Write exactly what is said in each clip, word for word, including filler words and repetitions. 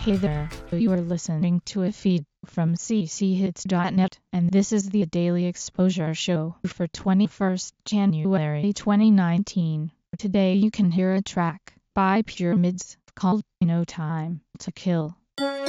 Hey there, you are listening to a feed from c c hits dot net, and this is the Daily Exposure Show for twenty-first January twenty nineteen. Today you can hear a track by Pyramids called No Time to Kill.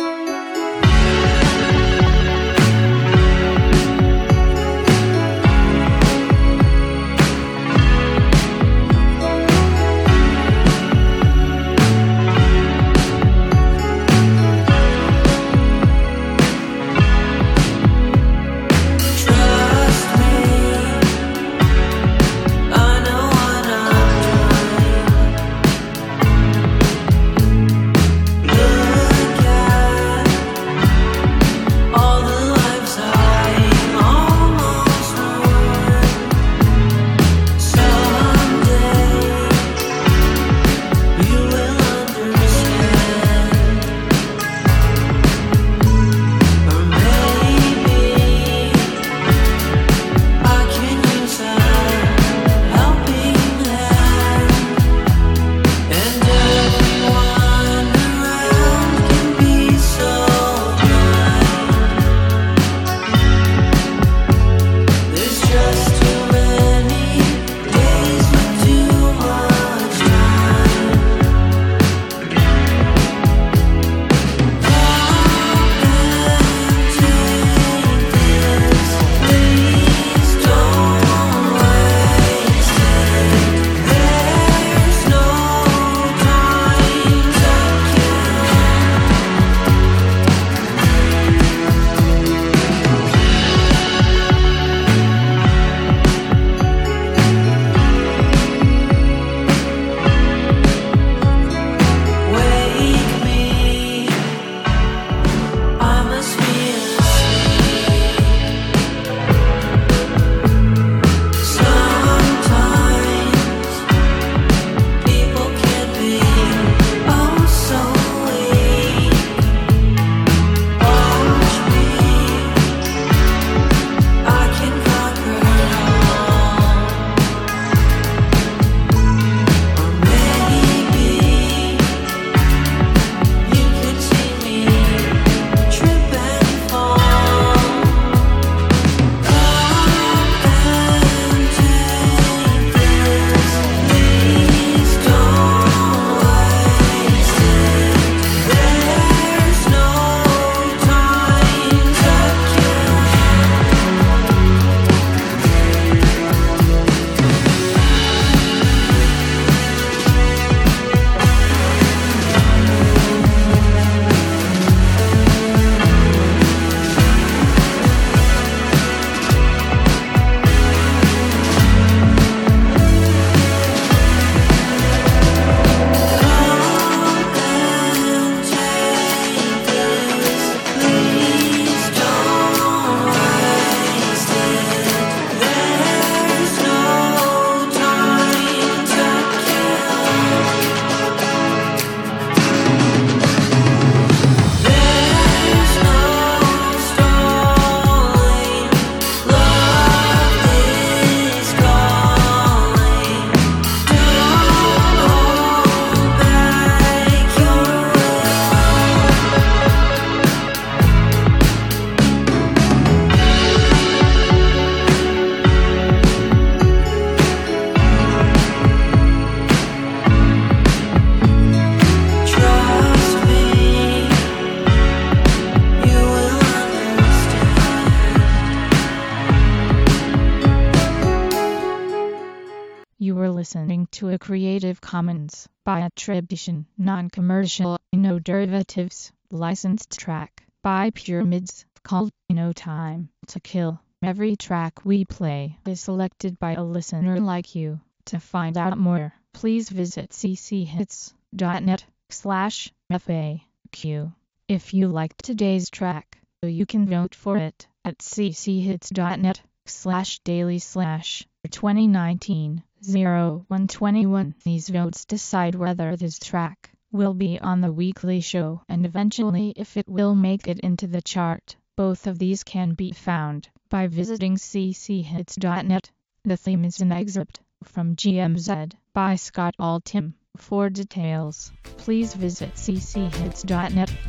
You were listening to a Creative Commons by attribution, non-commercial, no derivatives, licensed track by Pyramids called No Time to Kill. Every track we play is selected by a listener like you. To find out more, please visit c c hits dot net slash F A Q. If you liked today's track, you can vote for it at c c hits dot net slash daily slash twenty nineteen oh one twenty-one. These votes decide whether this track will be on the weekly show and eventually if it will make it into the chart. Both of these can be found by visiting c c hits dot net. The theme is an excerpt from G M Z by Scott Altham. For details, please visit c c hits dot net.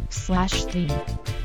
slash theme.